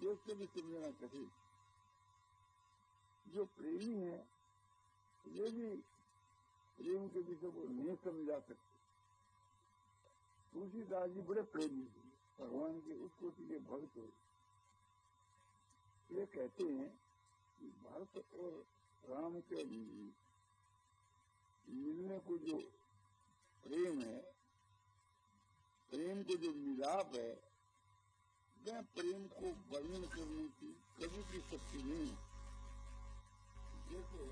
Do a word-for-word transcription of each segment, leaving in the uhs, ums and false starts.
ये से भी समझना कठिन। जो प्रेमी है ये भी प्रेम के विषय को नहीं समझा सकते। तुलसीदास जी बड़े प्रेमी थे, भगवान के उस कोटि के भक्त थे। ये कहते हैं कि भरत और राम के मिलने को जो प्रेम है, प्रेम को जो मिलाप है, वह प्रेम को वर्णन करने की कभी की शक्ति नहीं। जैसे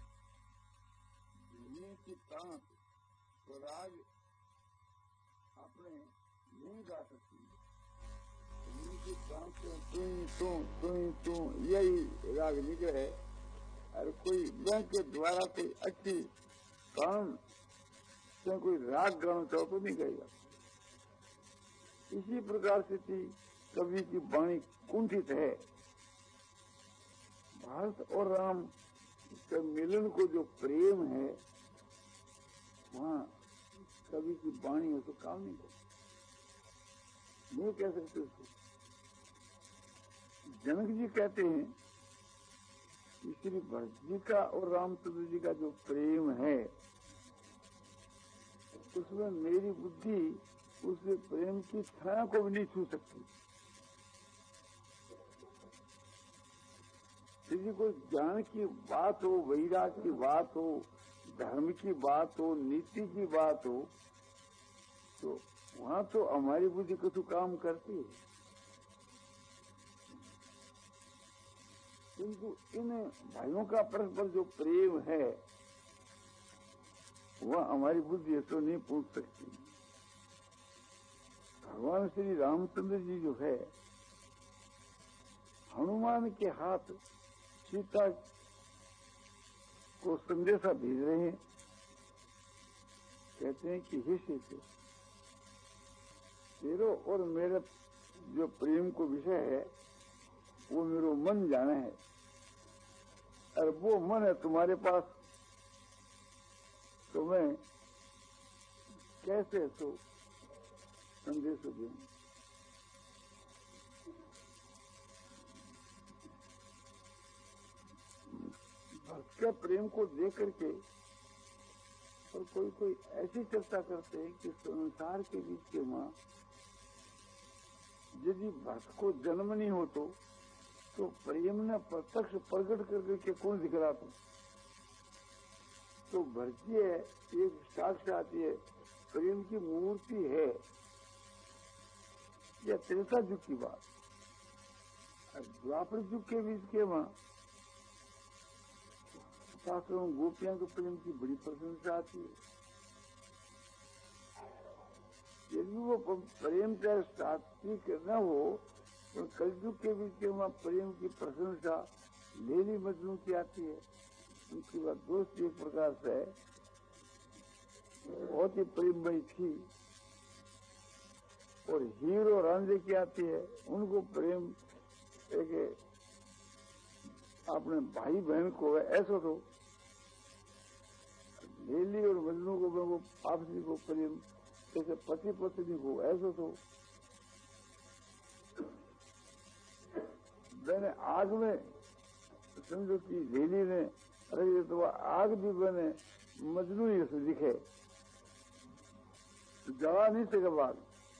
धीमे की तांत स्वराज अपने नहीं गा सकती, धीमे की तांत से तू तू तू तू यही राग निकले, और कोई बैंक के द्वारा कोई अच्छी काम से कोई राग गाना चाहो तो नहीं गाएगा। इसी प्रकार से थी कवि की वाणी कुंठित है। भारत और राम के मिलन को जो प्रेम है, वहाँ कवि की वाणी हो तो काम नहीं करती, नहीं कह सकते उसको। जनक जी कहते हैं कि श्री भरत जी का और रामचंद्र जी का जो प्रेम है, उसमें मेरी बुद्धि उसके प्रेम की छाया को भी नहीं छू सकती। किसी को ज्ञान की बात हो, वैराग की बात हो, धर्म की बात हो, नीति की बात हो, तो वहां तो हमारी बुद्धि कुछ काम करती है। किंतु इन भाइयों का परस्पर जो प्रेम है, वह हमारी बुद्धि तो नहीं पूछ सकती। भगवान श्री रामचंद्र जी जो है, हनुमान के हाथ सीता को संदेशा भेज रहे हैं। कहते हैं कि हे सीते, तेरो और मेरे जो प्रेम को विषय है वो मेरो मन जाना है, और वो मन है तुम्हारे पास, तो मैं कैसे तो संदेश दूं। भक्त के प्रेम को देख करके और कोई कोई ऐसी चर्चा करते हैं कि संसार के बीच के मां यदि भक्त को जन्म नहीं हो तो, तो प्रेम ने प्रत्यक्ष प्रकट करके के कौन दिखला था। तो भक्त है एक साक्षात ये प्रेम की मूर्ति है। यह त्रेता युग की बात। द्वापर युग के बीच के मां शास्त्रों में गोपियां के प्रेम की बड़ी प्रशंसा आती है। यदि वो प्रेम चाहे सात्विक न हो, तो कलयुग के बीच के वहां प्रेम की प्रशंसा लेली मजनू की आती है। उनकी बात दोस्त एक प्रकार से बहुत ही प्रेममयी थी। और हीरो रांझे की आती है, उनको प्रेम एक अपने भाई बहन को ऐसा तो लेली और मजनू को वो आपसी को प्रेम जैसे पति पत्नी को ऐसा तो मैंने आग में समझो कि लेली ने अरे ये तो आग भी बने मजनू ही से दिखे, जगा नहीं सके बात।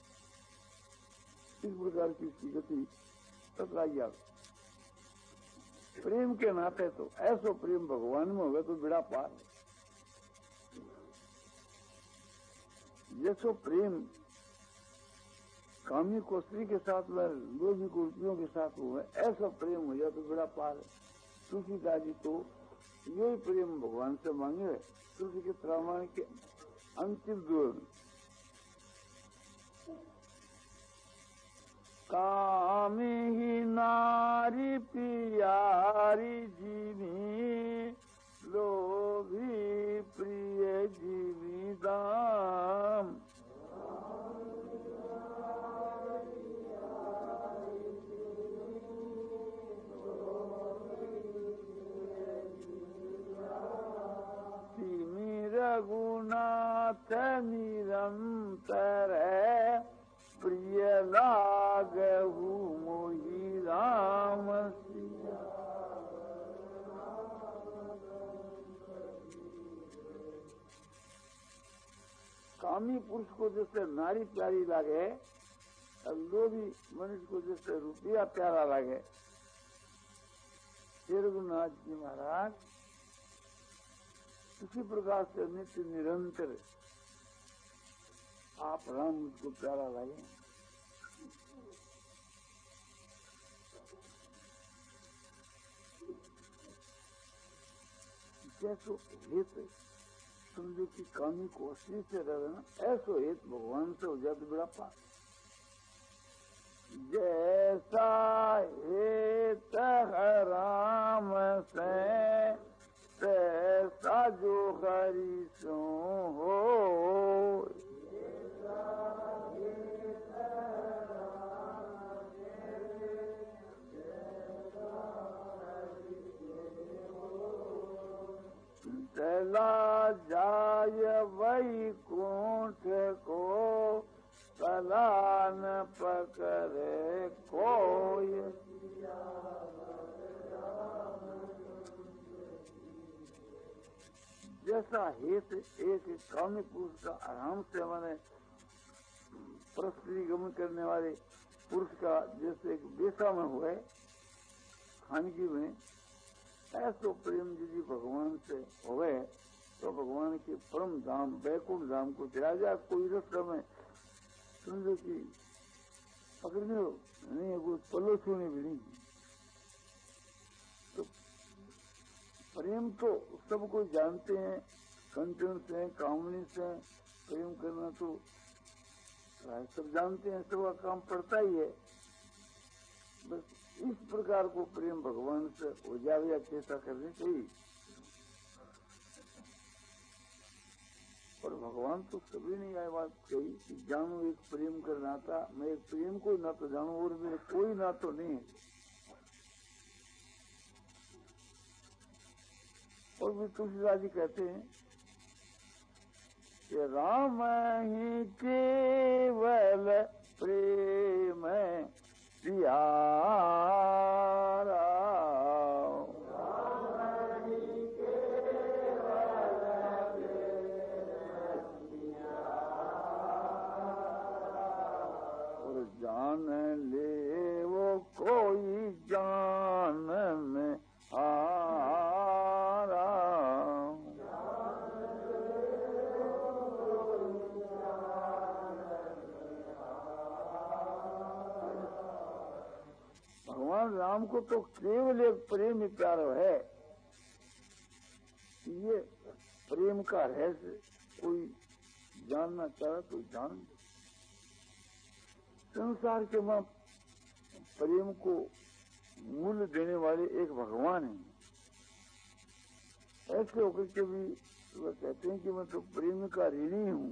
इस प्रकार की उसकी गति टकराई आग। प्रेम के नाते तो ऐसो प्रेम भगवान में होगा तो बिड़ा पार। जैसो प्रेम कामी को स्त्री के साथ में, लोभी को रुपयों के साथ हुआ, ऐसा प्रेम हो जाए तो बिड़ा पार है। तुलसीदास जी तो यही प्रेम भगवान से मांगे। तुलसी के रामायण के अंतिम दुआ में कामी ही नारी प्यारी जीवी, लोभी प्रिय जीवी दाम। तिमी रघुनाथ निरंतर प्रिय लागहु मोहि राम सिया। कामी पुरुष को जैसे नारी प्यारी लागे, लोभी मनुष्य को जैसे रुपया प्यारा लागे, श्री रघुनाथ जी महाराज इसी प्रकार से नित्य निरंतर आप राम मुझको प्यारा लगे। जैसो हित समझो कि कामी को असली से रहे ना, ऐसो हित भगवान से हो जाए तो बड़ा पास। जैसा हित है राम से तैसा जो हरि सो हो। चला जाय वैकुंठ को कला न पकड़े कोई। जैसा हित एक कामी पुरुष का आराम से मैंने परस्त्री गमन करने वाले पुरुष का जैसे एक बेसा में हुए खानगी में, ऐसो प्रेम यदि भगवान से होवे तो भगवान के परम धाम बैकुंठ धाम को चला जाए। कोई रास्ते में समझो कि पकड़ने नहीं, वो पलो छूने भी नहीं। तो प्रेम तो सबको जानते हैं, कंचन से कामनी से प्रेम करना तो सब जानते हैं, सबका काम पड़ता ही है। बस इस प्रकार को प्रेम भगवान से हो जाए या चेष्टा करनी चाहिए। और भगवान तो कभी नहीं आए बात कही कि जानू एक प्रेम करना था, मैं एक प्रेम को ना तो जानू और मेरे कोई ना तो नहीं। और भी तुलसीदास जी कहते हैं कि राम ही केवल प्रेम प्यारा। और जान ले वो कोई जान में हारा। भगवान राम को तो केवल एक प्रेम ही प्यारा है। ये प्रेम का रहस्य कोई जानना चाहे तो जान। संसार के मां प्रेम को मूल्य देने वाले एक भगवान हैं। ऐसे होकर के भी वह कहते हैं कि मैं तो प्रेम का ऋणी हूँ।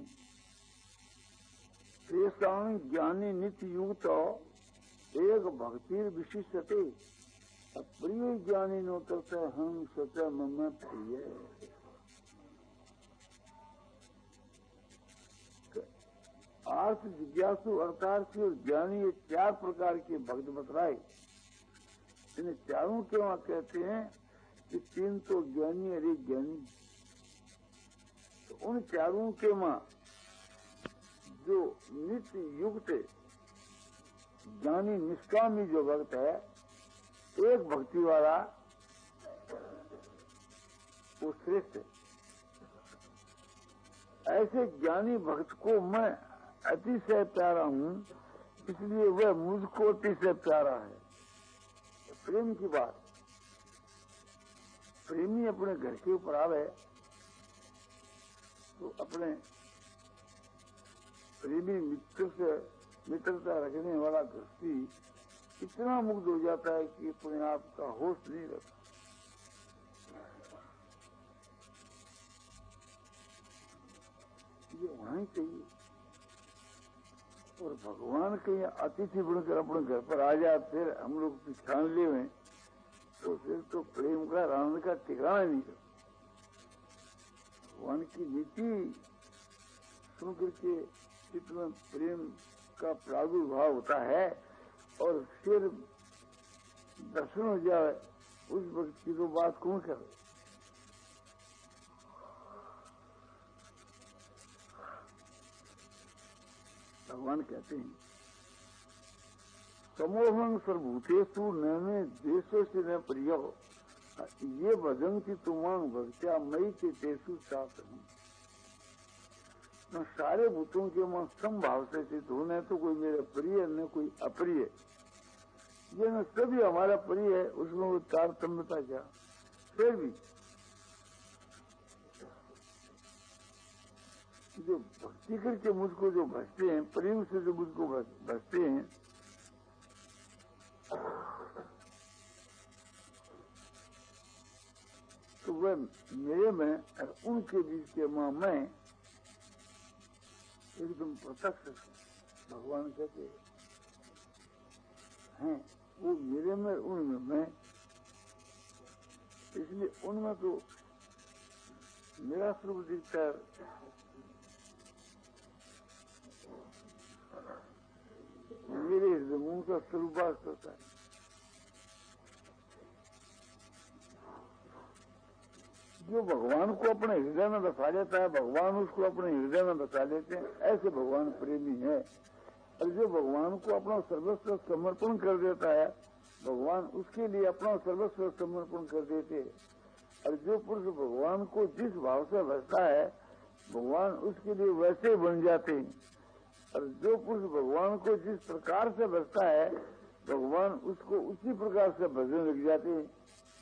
श्रेष्ठान ज्ञानी नित्य युक्त एक भक्ति विशिष्टते प्रिय ज्ञानी नो तथा हम सच मम प्रिय। आर्थ जिज्ञासु अर्थार्थी और ज्ञानी ये चार प्रकार के भक्त बतलाए। इन्हें चारों के वहां कहते हैं कि तीन तो ज्ञानी और एक ज्ञानी। तो उन चारों के वहां जो नित्य युक्त ज्ञानी निष्कामी जो भक्त है, एक भक्ति वाला, वो श्रेष्ठ है। ऐसे ज्ञानी भक्त को मैं अतिशय प्यारा हूं, इसलिए वह मुझको अतिशय प्यारा है। प्रेम की बात, प्रेमी अपने घर के ऊपर आवे तो अपने प्रेमी मित्र से मित्रता रखने वाला गृहस्थी इतना मुग्ध हो जाता है कि अपने आप का होश नहीं रहता। ये वहीं चाहिए। और भगवान कहीं अतिथि बनकर अपने घर पर आ जाए, फिर हम लोग पिछान ले हुए तो फिर तो प्रेम का आनंद का ठिकाना नहीं रहता। भगवान की नीति सुन करके चित्त में प्रेम का प्रादुर्भाव होता है और फिर दर्शन हो जाए, उस भक्त की तो बात कौन करे। भगवान कहते हैं समोहं सर्वभूतेषु नैने देशों से न प्रिय, ये भजन की तुमांग भक्त्या मई के तेसु चाहते हैं। न सारे भूतों के मन समभाव से चित हो, न तो कोई मेरे प्रिय न कोई अप्रिय, ये न सभी हमारा प्रिय है, उसमें वो तारतम्यता क्या। फिर भी जो भक्ति करके मुझको जो भजते हैं, प्रेम से जो मुझको भजते हैं, तो वह मेरे में और उनके बीच के मां मैं एकदम प्रत्यक्ष भगवान कहते हैं, वो मेरे में उनमें मैं, इसलिए उनमें तो मेरा स्वरूप दिखता है, मेरे हृदय में उनका स्वरूप वास करता है। जो भगवान को अपने हृदय में बसा लेता है, भगवान उसको अपने हृदय में बसा लेते हैं, ऐसे भगवान प्रेमी है। और जो भगवान को अपना सर्वस्व समर्पण कर देता है, भगवान उसके लिए अपना सर्वस्व समर्पण कर देते हैं। और जो पुरुष भगवान को जिस भाव से भजता है, भगवान उसके लिए वैसे बन जाते हैं। और जो पुरुष भगवान को जिस प्रकार से भजता है, भगवान उसको उसी प्रकार से भजने लग जाते हैं।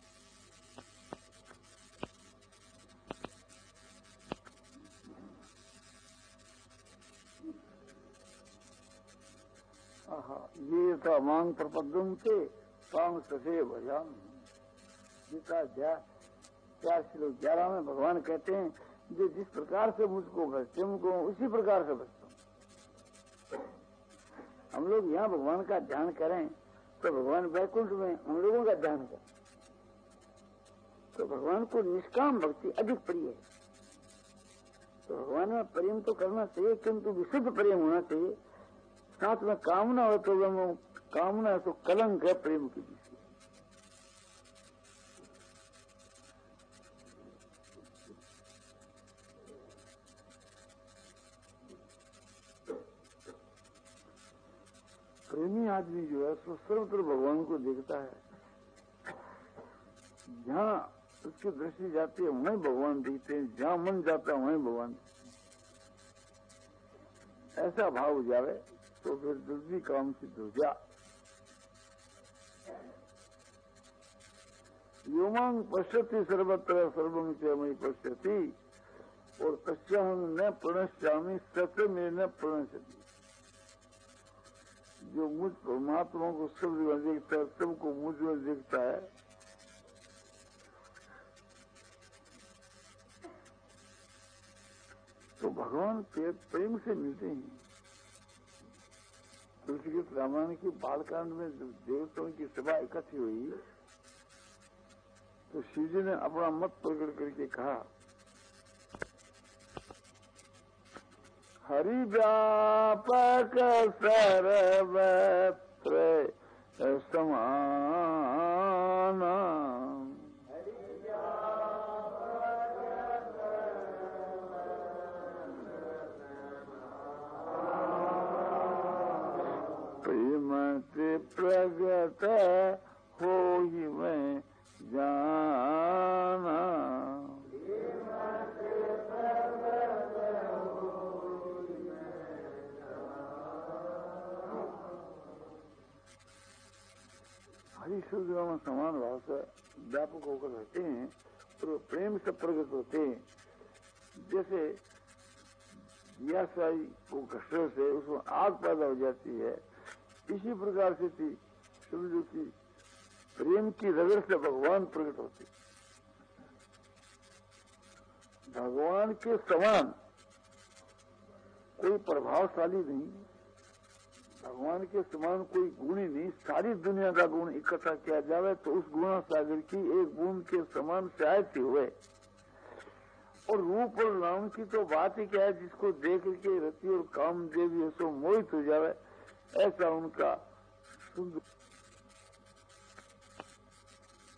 ये तो मांग प्रपद्यम थे काम ससे भजान। गीता चार श्लोक ग्यारह में भगवान कहते हैं, जो जिस प्रकार से मुझको भजते मुझको उसी प्रकार से भजता हूँ। हम लोग यहाँ भगवान का ध्यान करें तो भगवान वैकुंठ में हम लोगों का ध्यान करें, तो भगवान को निष्काम भक्ति अधिक प्रिय है। तो भगवान में प्रेम तो करना चाहिए, किंतु विशुद्ध प्रेम होना चाहिए। साथ में कामना हो तो वो कामना है तो कलंक है प्रेम के पीछे। प्रेमी आदमी जो है सो सर्वत्र भगवान को देखता है। जहाँ उसकी दृष्टि जाती है वहीं भगवान दिखते हैं, जहाँ मन जाता है वहीं भगवान। ऐसा भाव हो जावे तो फिर दूसरी काम सिद्ध हो जा। योमांग पश्यति सर्वत्र सर्वं च मयि पश्यति, और तस्याहं न प्रणश्यामि सच में न प्रणश्यति। जो मुझ परमात्मा को सब जगह देखता है, सबको मुझ में देखता है, तो भगवान प्रेम से मिलते हैं। तुलसीदास रामायण की बालकांड में देवताओं की सभा इकट्ठी हुई तो शिव जी ने अपना मत प्रकट करके कहा, हरि व्यापक सर्वत्र समान, प्रेमते प्रगट हो ही मैं जाना। हरि शुद्ध में समान भाव से व्यापक होकर रहते हैं और प्रेम से प्रगट होते हैं। जैसे दियाशाही को घसर से उसमें आग पैदा हो जाती है, इसी प्रकार से थी समझो कि प्रेम की रगड़ से भगवान प्रकट होते। भगवान के समान कोई प्रभावशाली नहीं, भगवान के समान कोई गुण ही नहीं। सारी दुनिया का गुण इकट्ठा किया जावे तो उस गुण सागर की एक बूंद के समान शायद ही हुए। और रूप और नाम की तो बात ही क्या है, जिसको देख के रति और काम देवी सो मोहित हो जावे, ऐसा उनका सुंदर।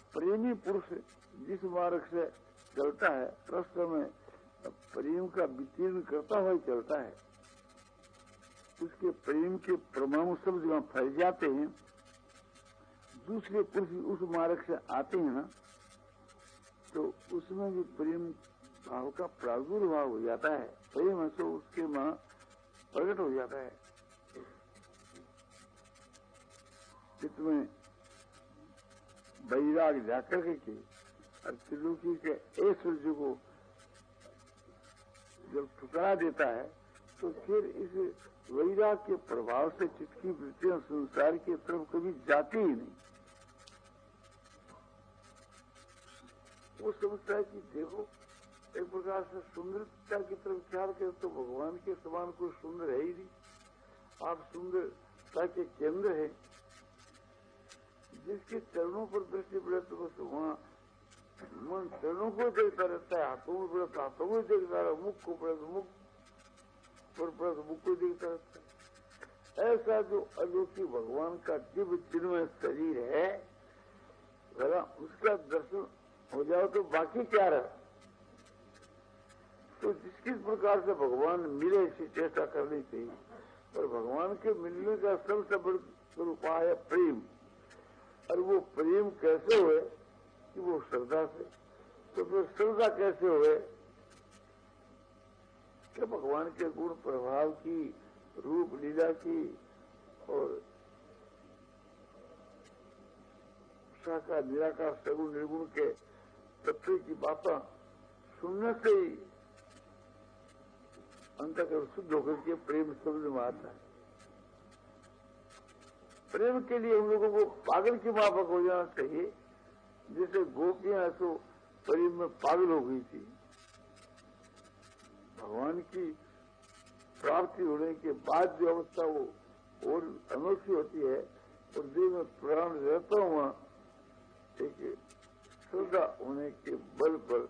प्रेमी पुरुष जिस मार्ग से चलता है कृष्ण में प्रेम का विकीर्ण करता हुआ चलता है, उसके प्रेम के परमाणु सब जहाँ फैल जाते हैं, दूसरे पुरुष उस मार्ग से आते हैं ना, तो उसमें भी प्रेम भाव का प्रादुर्भाव हो जाता है, प्रेम है तो उसके वहां प्रकट हो जाता है। चित्त में वैराग जाकर के और त्रिलोकी के ऐश्वर्य को जब ठुकरा देता है, तो फिर इस वैराग के प्रभाव से चित्त की वृत्तियां संसार की तरफ कभी जाती ही नहीं। वो समझता है कि देखो एक प्रकार से सुंदरता की तरफ ख्याल करे तो भगवान के समान कोई सुंदर है ही नहीं, आप सुंदरता के केंद्र है। जिसके चरणों पर दृष्टि पड़े तो बस वहाँ मन चरणों को देखता रहता है, हाथों में पड़े तो हाथों को देखता रहा, मुख को पड़े तो मुख पर पड़े तो मुख को देखता रहता है। ऐसा जो अलौकिक भगवान का दिव्य चिन्मय शरीर है, जरा उसका दर्शन हो जाओ तो बाकी क्या रहा। तो जिस किस प्रकार से भगवान मिले इसी चेष्टा करनी चाहिए, पर भगवान के मिलने का सबसे बड़ा उपाय है प्रेम। और वो प्रेम कैसे हुए कि वो श्रद्धा से, तो फिर श्रद्धा कैसे हुए कि भगवान के गुण प्रभाव की, रूप लीला की और साकार निराकार सगुण निर्गुण के तत्व की बातें सुनने से ही अंतःकरण शुद्ध होकर के प्रेम शब्द में आता है। प्रेम के लिए हम लोगों को पागल की माफक हो जाना चाहिए, जैसे गोपियां तो प्रेम में पागल हो गई थी। भगवान की प्राप्ति होने के बाद जो अवस्था वो और अनोखी होती है, और देह में प्राण रहता हुआ एक श्रद्धा होने के बल पर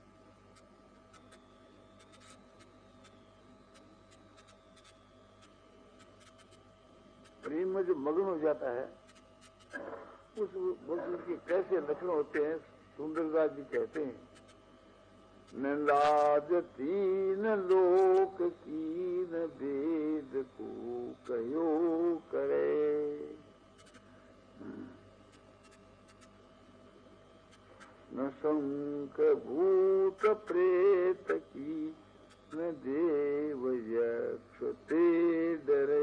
प्रेम में जो मग्न हो जाता है, उस वक्त के कैसे लक्षण होते हैं सुंदरदास जी कहते हैं, न लाज तीन लोक की न वेद को कहो करे, न शंख भूत प्रेत की न देव यक्ष ते डरे,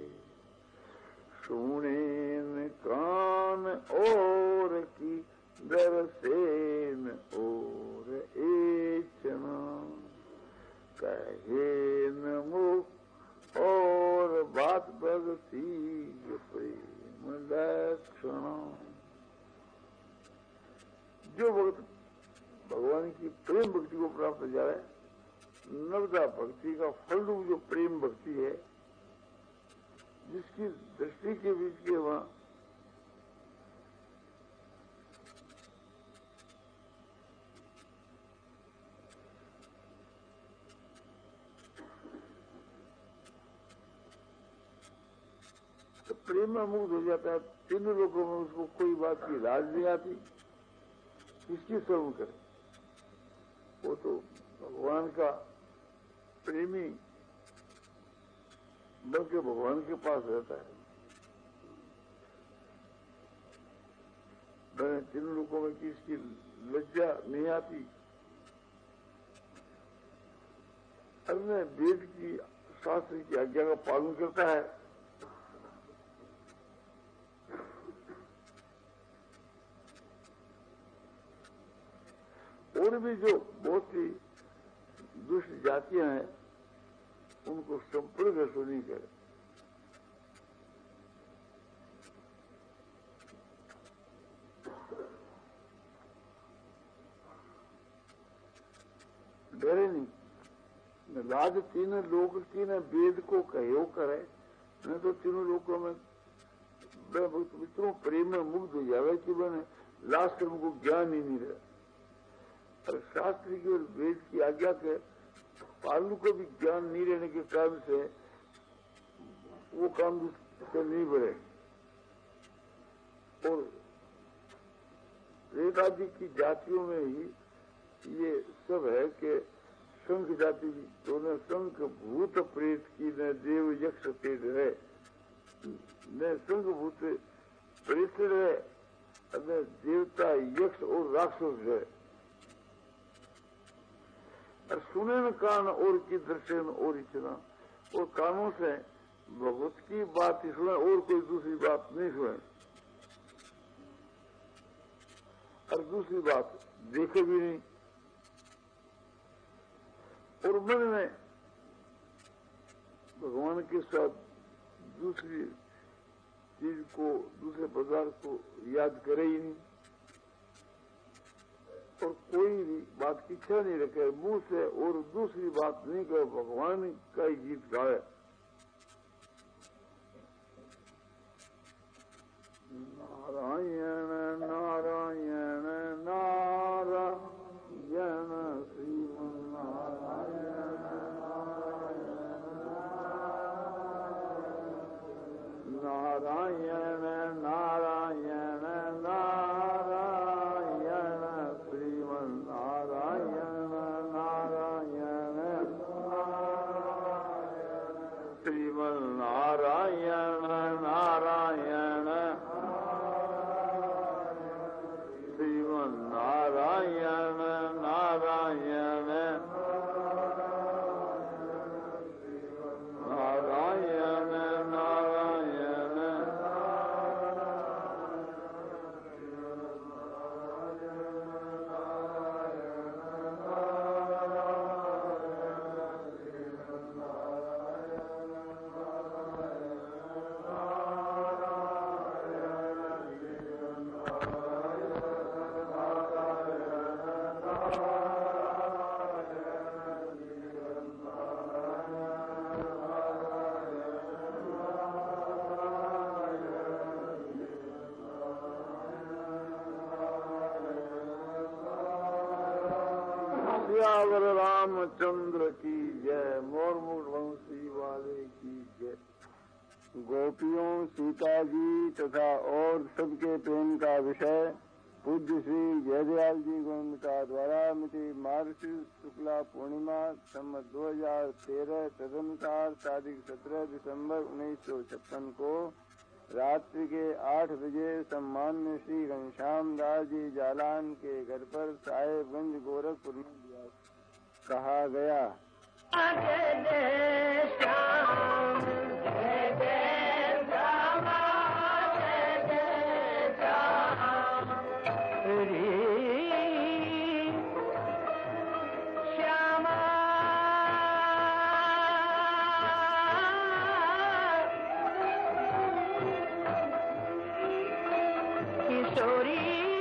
सुने न कान और की दरसेन और एचना, कहे न मुख और बात भगती प्रेम लक्षण। जो भक्त भगवान की प्रेम भक्ति को प्राप्त हो जाए, नवदा भक्ति का फल रूप जो प्रेम भक्ति है, जिसकी दृष्टि के बीच के वहां तो प्रेम में मुक्त हो जाता है। तीनों लोगों में उसको कोई बात की लाज नहीं आती, किसकी शर्म करे। वो तो भगवान का प्रेमी बल्कि भगवान के पास रहता है। तीनों लोगों में किसकी लज्जा नहीं आती। अन्य वेद की शास्त्र की आज्ञा का पालन करता है। और भी जो बहुत सी दुष्ट जातियां हैं, उनको संपर्क ऐसा नहीं करे। डरे नहीं। न लाज तीन लोक की न वेद को कहो करे, न तो तीनों लोगों में मित्रों प्रेम में मुग्ध हो जावे कि मैंने लाज से उनको ज्ञान ही नहीं रहा। और शास्त्र की और वेद की आज्ञा के पालन को भी ज्ञान नहीं रहने के कारण से वो काम से नहीं बढ़े। और शंख आदि की जातियों में ही ये सब है कि शंख जाति तो न शंख भूत प्रेत की न देव यक्ष तेज है, न शंख भूत प्रेत है, न देवता यक्ष और राक्षस है। और सुने न कान और की दर्शन और इच्छा, और कानों से भगवत की बात ही सुने और कोई दूसरी बात नहीं सुने, और दूसरी बात देखे भी नहीं, और मन में भगवान के साथ दूसरी चीज को, दूसरे पदार्थ को याद करे ही नहीं, और कोई भी बात की इच्छा नहीं रखे मुंह से, और दूसरी बात नहीं करे, भगवान का ही गीत गाए। नारायण नारायण नारायण श्रीमन्नारायण नारायण नारायण नारायण श्रीमन्नारायण नारायण श्रीमन्नारायण नारायण श्रीमन्नारायण नारायण नारायण नारायण सियावर रामचंद्र की जय, मोरमुख वंशी वाले की जय। गोपियों, सीता जी तथा और सबके प्रेम का विषय पूज्य श्री जयदयाल जी गोविंदा द्वारा मिति मार्गशीर्ष शुक्ला पूर्णिमा सम्मत दो हजार तेरह तदनुसार तारीख सत्रह दिसंबर उन्नीस सौ छप्पन को रात्रि के आठ बजे सम्मान्य श्री घनश्याम दास जी जालान के घर पर साहेबगंज गोरखपुर में कहा गया। जय जय श्याम जय जय श्यामा जय जय श्याम रे श्यामा किशोरी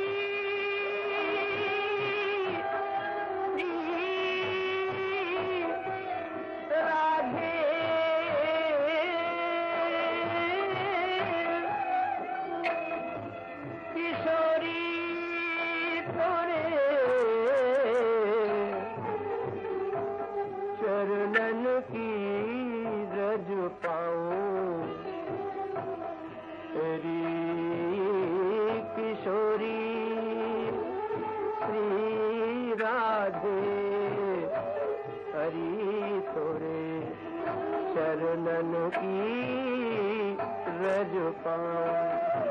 चरणन की रज पाऊं,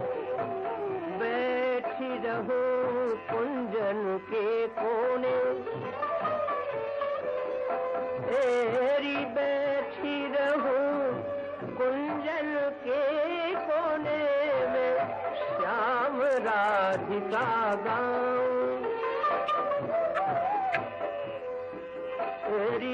बैठी रहूं कुंजन के कोने, तेरी बैठी रहूं कुंजन के कोने में, श्याम राधिका गाऊं तेरी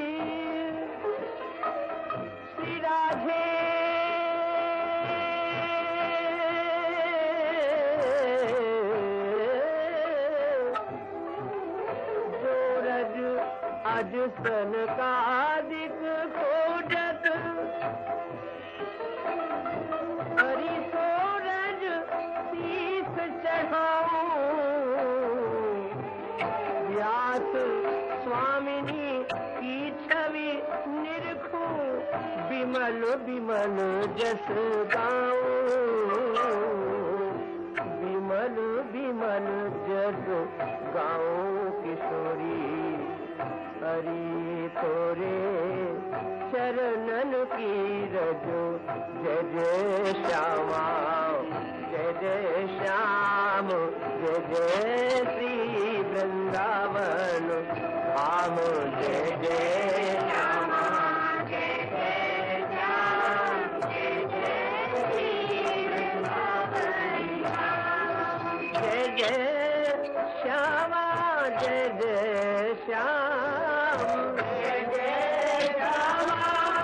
आज सन का दिक खोजत, हरि सूरज शीस चढ़ाऊं, व्यास स्वामिनी की छवि निरखूं, बिमल बिमल जस गाऊं, बिमल बिमल जो जय जय श्यामा जय जय श्याम जय जय श्री वृंदावन धाम जय जय श्यामा जय जय श्याम जय जय श्री वृंदावन जय जय श्यामा जय जय श्याम जय जय श्यामा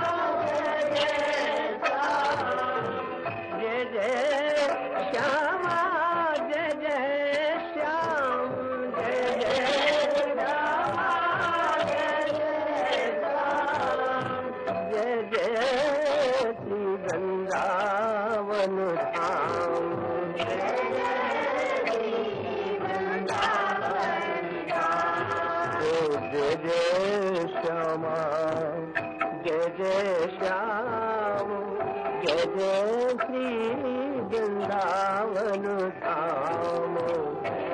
जय जय श्यामा जय जय श्याम जय जय श्यामा जय जय श्याम जय जय श्री वृंदावन धाम जय जय श्री वृंदावन धाम जय जय श्यामा जय जय श्याम जय जय श्री वृंदावन धाम।